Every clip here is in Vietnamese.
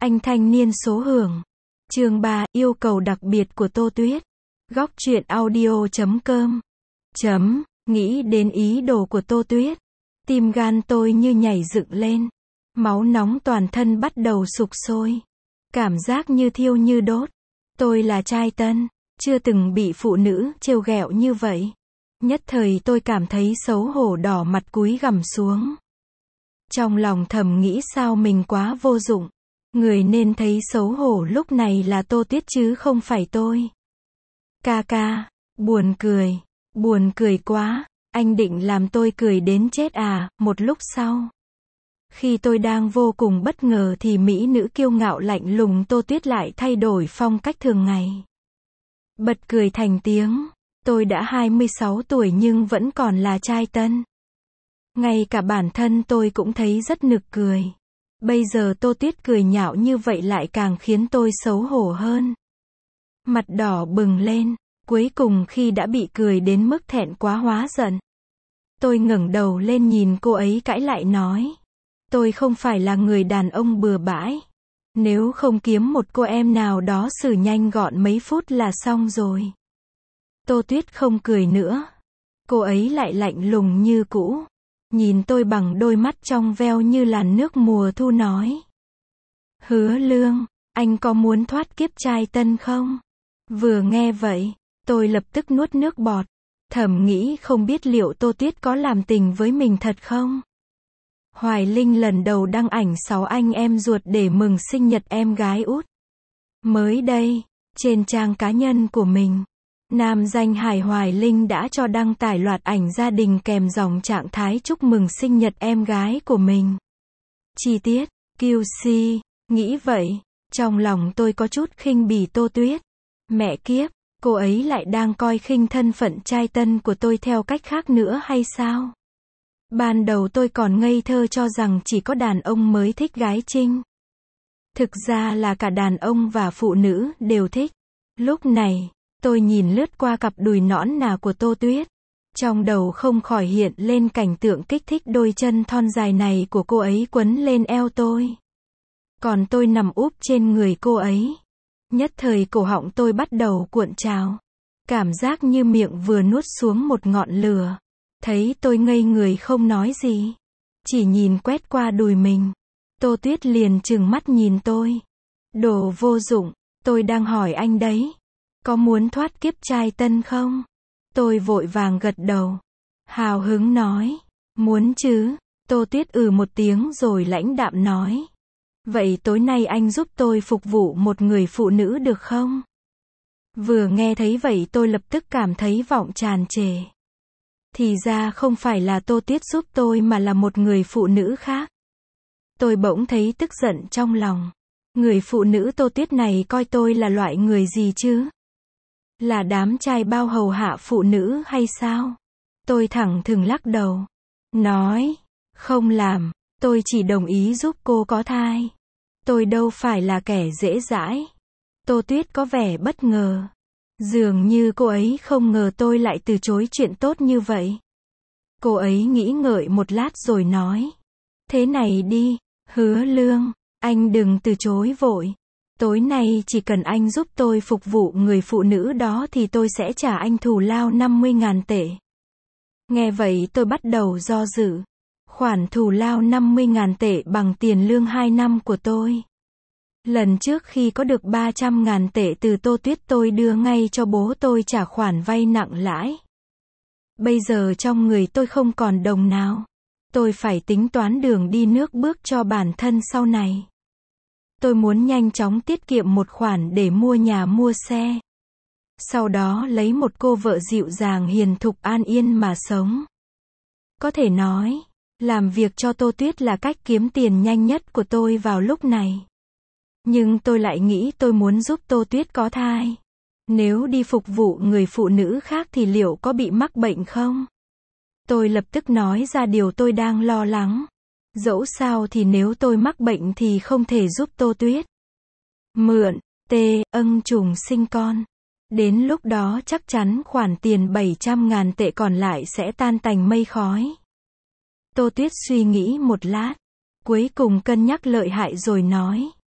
Anh thanh niên số hưởng. Chương 3, yêu cầu đặc biệt của Tô Tuyết. Góc truyện audio.com. Nghĩ đến ý đồ của Tô Tuyết, tim gan tôi như nhảy dựng lên. Máu nóng toàn thân bắt đầu sục sôi. Cảm giác như thiêu như đốt. Tôi là trai tân, chưa từng bị phụ nữ trêu ghẹo như vậy. Nhất thời tôi cảm thấy xấu hổ đỏ mặt cúi gằm xuống. Trong lòng thầm nghĩ sao mình quá vô dụng. Người nên thấy xấu hổ lúc này là Tô Tuyết chứ không phải tôi. Ca, buồn cười quá, anh định làm tôi cười đến chết à? Một lúc sau, khi tôi đang vô cùng bất ngờ thì mỹ nữ kiêu ngạo lạnh lùng Tô Tuyết lại thay đổi phong cách thường ngày. Bật cười thành tiếng, tôi đã 26 tuổi nhưng vẫn còn là trai tân. Ngay cả bản thân tôi cũng thấy rất nực cười. Bây giờ Tô Tuyết cười nhạo như vậy lại càng khiến tôi xấu hổ hơn. Mặt đỏ bừng lên, cuối cùng khi đã bị cười đến mức thẹn quá hóa giận. Tôi ngẩng đầu lên nhìn cô ấy cãi lại nói. Tôi không phải là người đàn ông bừa bãi. Nếu không kiếm một cô em nào đó xử nhanh gọn mấy phút là xong rồi. Tô Tuyết không cười nữa. Cô ấy lại lạnh lùng như cũ. Nhìn tôi bằng đôi mắt trong veo như làn nước mùa thu nói. Hứa Lương, anh có muốn thoát kiếp trai tân không? Vừa nghe vậy, tôi lập tức nuốt nước bọt. Thầm nghĩ không biết liệu Tô Tuyết có làm tình với mình thật không? Hoài Linh lần đầu đăng ảnh 6 anh em ruột để mừng sinh nhật em gái út. Mới đây, trên trang cá nhân của mình, nam danh hài Hoài Linh đã cho đăng tải loạt ảnh gia đình kèm dòng trạng thái chúc mừng sinh nhật em gái của mình. Chi tiết, QC, nghĩ vậy, trong lòng tôi có chút khinh bỉ Tô Tuyết. Mẹ kiếp, cô ấy lại đang coi khinh thân phận trai tân của tôi theo cách khác nữa hay sao? Ban đầu tôi còn ngây thơ cho rằng chỉ có đàn ông mới thích gái trinh. Thực ra là cả đàn ông và phụ nữ đều thích. Lúc này, tôi nhìn lướt qua cặp đùi nõn nà của Tô Tuyết. Trong đầu không khỏi hiện lên cảnh tượng kích thích đôi chân thon dài này của cô ấy quấn lên eo tôi. Còn tôi nằm úp trên người cô ấy. Nhất thời cổ họng tôi bắt đầu cuộn trào. Cảm giác như miệng vừa nuốt xuống một ngọn lửa. Thấy tôi ngây người không nói gì. Chỉ nhìn quét qua đùi mình. Tô Tuyết liền trừng mắt nhìn tôi. Đồ vô dụng, tôi đang hỏi anh đấy. Có muốn thoát kiếp trai tân không? Tôi vội vàng gật đầu. Hào hứng nói. Muốn chứ. Tô Tuyết một tiếng rồi lãnh đạm nói. Vậy tối nay anh giúp tôi phục vụ một người phụ nữ được không? Vừa nghe thấy vậy tôi lập tức cảm thấy vọng tràn trề. Thì ra không phải là Tô Tuyết giúp tôi mà là một người phụ nữ khác. Tôi bỗng thấy tức giận trong lòng. Người phụ nữ Tô Tuyết này coi tôi là loại người gì chứ? Là đám trai bao hầu hạ phụ nữ hay sao? Tôi thẳng thừng lắc đầu. Nói, không làm, tôi chỉ đồng ý giúp cô có thai. Tôi đâu phải là kẻ dễ dãi. Tô Tuyết có vẻ bất ngờ. Dường như cô ấy không ngờ tôi lại từ chối chuyện tốt như vậy. Cô ấy nghĩ ngợi một lát rồi nói. Thế này đi, Hứa Lương, anh đừng từ chối vội. Tối nay chỉ cần anh giúp tôi phục vụ người phụ nữ đó thì tôi sẽ trả anh thù lao 50.000 tệ. Nghe vậy tôi bắt đầu do dự. Khoản thù lao 50.000 tệ bằng tiền lương 2 năm của tôi. Lần trước khi có được 300.000 tệ từ Tô Tuyết tôi đưa ngay cho bố tôi trả khoản vay nặng lãi. Bây giờ trong người tôi không còn đồng nào. Tôi phải tính toán đường đi nước bước cho bản thân sau này. Tôi muốn nhanh chóng tiết kiệm một khoản để mua nhà mua xe. Sau đó lấy một cô vợ dịu dàng hiền thục an yên mà sống. Có thể nói, làm việc cho Tô Tuyết là cách kiếm tiền nhanh nhất của tôi vào lúc này. Nhưng tôi lại nghĩ tôi muốn giúp Tô Tuyết có thai. Nếu đi phục vụ người phụ nữ khác thì liệu có bị mắc bệnh không? Tôi lập tức nói ra điều tôi đang lo lắng. Dẫu sao thì nếu tôi mắc bệnh thì không thể giúp Tô Tuyết mượn trùng sinh con. Đến lúc đó chắc chắn khoản tiền 700.000 tệ còn lại sẽ tan tành mây khói. Tô Tuyết suy nghĩ một lát. Cuối cùng cân nhắc lợi hại rồi nói.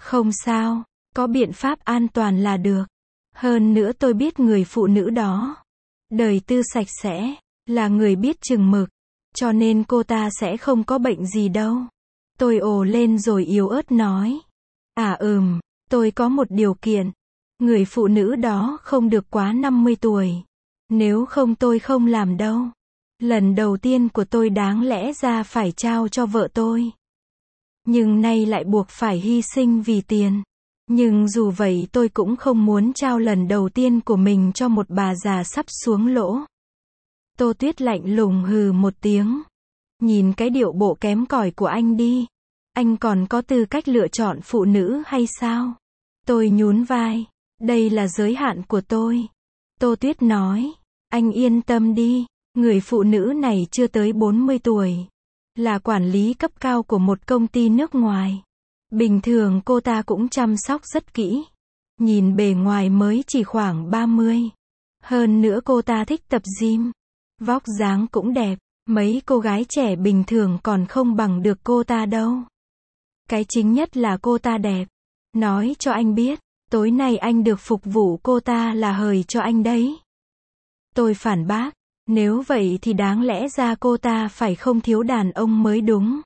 Không sao, có biện pháp an toàn là được. Hơn nữa tôi biết người phụ nữ đó. Đời tư sạch sẽ, là người biết chừng mực. Cho nên cô ta sẽ không có bệnh gì đâu. Tôi ồ lên rồi yếu ớt nói. Tôi có một điều kiện. Người phụ nữ đó không được quá 50 tuổi. Nếu không tôi không làm đâu. Lần đầu tiên của tôi đáng lẽ ra phải trao cho vợ tôi. Nhưng nay lại buộc phải hy sinh vì tiền. Nhưng dù vậy tôi cũng không muốn trao lần đầu tiên của mình cho một bà già sắp xuống lỗ. Tô Tuyết lạnh lùng hừ một tiếng. Nhìn cái điệu bộ kém cỏi của anh đi. Anh còn có tư cách lựa chọn phụ nữ hay sao? Tôi nhún vai. Đây là giới hạn của tôi. Tô Tuyết nói. Anh yên tâm đi. Người phụ nữ này chưa tới 40 tuổi. Là quản lý cấp cao của một công ty nước ngoài. Bình thường cô ta cũng chăm sóc rất kỹ. Nhìn bề ngoài mới chỉ khoảng 30. Hơn nữa cô ta thích tập gym. Vóc dáng cũng đẹp. Mấy cô gái trẻ bình thường còn không bằng được cô ta đâu. Cái chính nhất là cô ta đẹp. Nói cho anh biết, tối nay anh được phục vụ cô ta là hời cho anh đấy. Tôi phản bác, nếu vậy thì đáng lẽ ra cô ta phải không thiếu đàn ông mới đúng.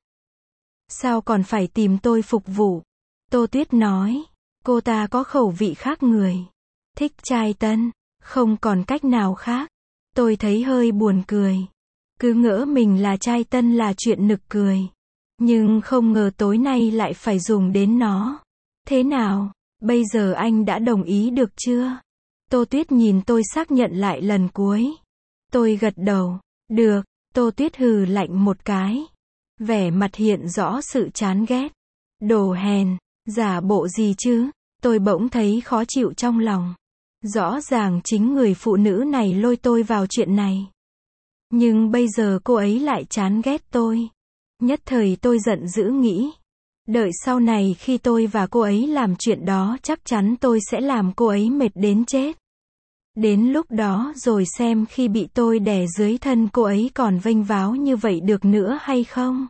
Sao còn phải tìm tôi phục vụ? Tô Tuyết nói, cô ta có khẩu vị khác người. Thích trai tân, không còn cách nào khác. Tôi thấy hơi buồn cười. Cứ ngỡ mình là trai tân là chuyện nực cười. Nhưng không ngờ tối nay lại phải dùng đến nó. Thế nào, bây giờ anh đã đồng ý được chưa? Tô Tuyết nhìn tôi xác nhận lại lần cuối. Tôi gật đầu. Được. Tô Tuyết hừ lạnh một cái. Vẻ mặt hiện rõ sự chán ghét. Đồ hèn, giả bộ gì chứ? Tôi bỗng thấy khó chịu trong lòng. Rõ ràng chính người phụ nữ này lôi tôi vào chuyện này. Nhưng bây giờ cô ấy lại chán ghét tôi. Nhất thời tôi giận dữ nghĩ. Đợi sau này khi tôi và cô ấy làm chuyện đó chắc chắn tôi sẽ làm cô ấy mệt đến chết. Đến lúc đó rồi xem khi bị tôi đè dưới thân cô ấy còn vênh váo như vậy được nữa hay không.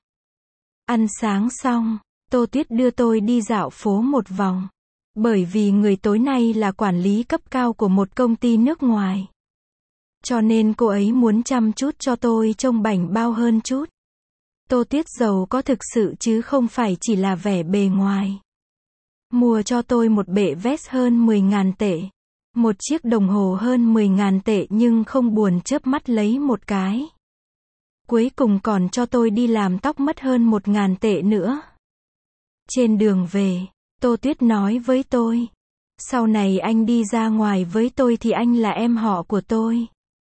Ăn sáng xong, Tô Tuyết đưa tôi đi dạo phố một vòng. Bởi vì người tối nay là quản lý cấp cao của một công ty nước ngoài. Cho nên cô ấy muốn chăm chút cho tôi trông bảnh bao hơn chút. Tô Tuyết giàu có thực sự chứ không phải chỉ là vẻ bề ngoài. Mua cho tôi một bệ vest hơn 10.000 tệ. Một chiếc đồng hồ hơn 10.000 tệ nhưng không buồn chớp mắt lấy một cái. Cuối cùng còn cho tôi đi làm tóc mất hơn 1.000 tệ nữa. Trên đường về, Tô Tuyết nói với tôi. Sau này anh đi ra ngoài với tôi thì anh là em họ của tôi.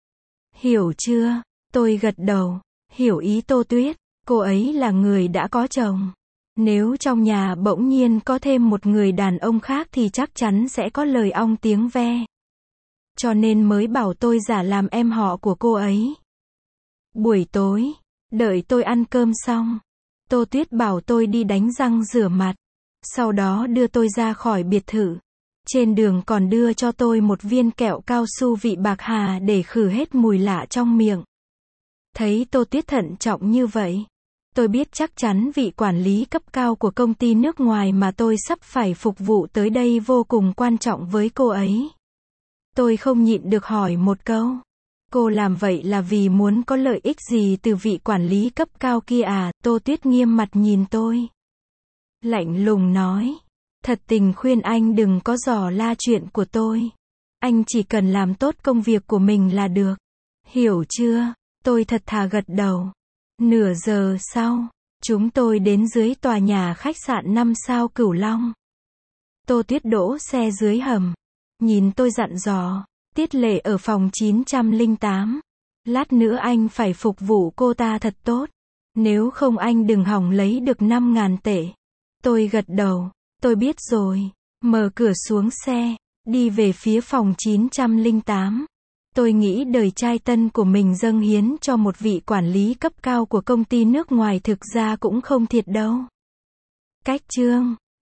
Hiểu chưa? Tôi gật đầu. Hiểu ý Tô Tuyết. Cô ấy là người đã có chồng. Nếu trong nhà bỗng nhiên có thêm một người đàn ông khác thì chắc chắn sẽ có lời ong tiếng ve. Cho nên mới bảo tôi giả làm em họ của cô ấy. Buổi tối, đợi tôi ăn cơm xong, Tô Tuyết bảo tôi đi đánh răng rửa mặt. Sau đó đưa tôi ra khỏi biệt thự. Trên đường còn đưa cho tôi một viên kẹo cao su vị bạc hà để khử hết mùi lạ trong miệng. Thấy Tô Tuyết thận trọng như vậy, tôi biết chắc chắn vị quản lý cấp cao của công ty nước ngoài mà tôi sắp phải phục vụ tới đây vô cùng quan trọng với cô ấy. Tôi không nhịn được hỏi một câu. Cô làm vậy là vì muốn có lợi ích gì từ vị quản lý cấp cao kia à? Tô Tuyết nghiêm mặt nhìn tôi. Lạnh lùng nói. Thật tình khuyên anh đừng có dò la chuyện của tôi. Anh chỉ cần làm tốt công việc của mình là được. Hiểu chưa? Tôi thật thà gật đầu. Nửa giờ sau, chúng tôi đến dưới tòa nhà khách sạn 5 sao Cửu Long. Tô Tuyết đỗ xe dưới hầm. Nhìn tôi dặn dò. Tiết Lệ ở phòng 908. Lát nữa anh phải phục vụ cô ta thật tốt. Nếu không anh đừng hỏng lấy được 5.000 tệ. Tôi gật đầu. Tôi biết rồi. Mở cửa xuống xe. Đi về phía phòng 908. Tôi nghĩ đời trai tân của mình dâng hiến cho một vị quản lý cấp cao của công ty nước ngoài thực ra cũng không thiệt đâu. Cách chương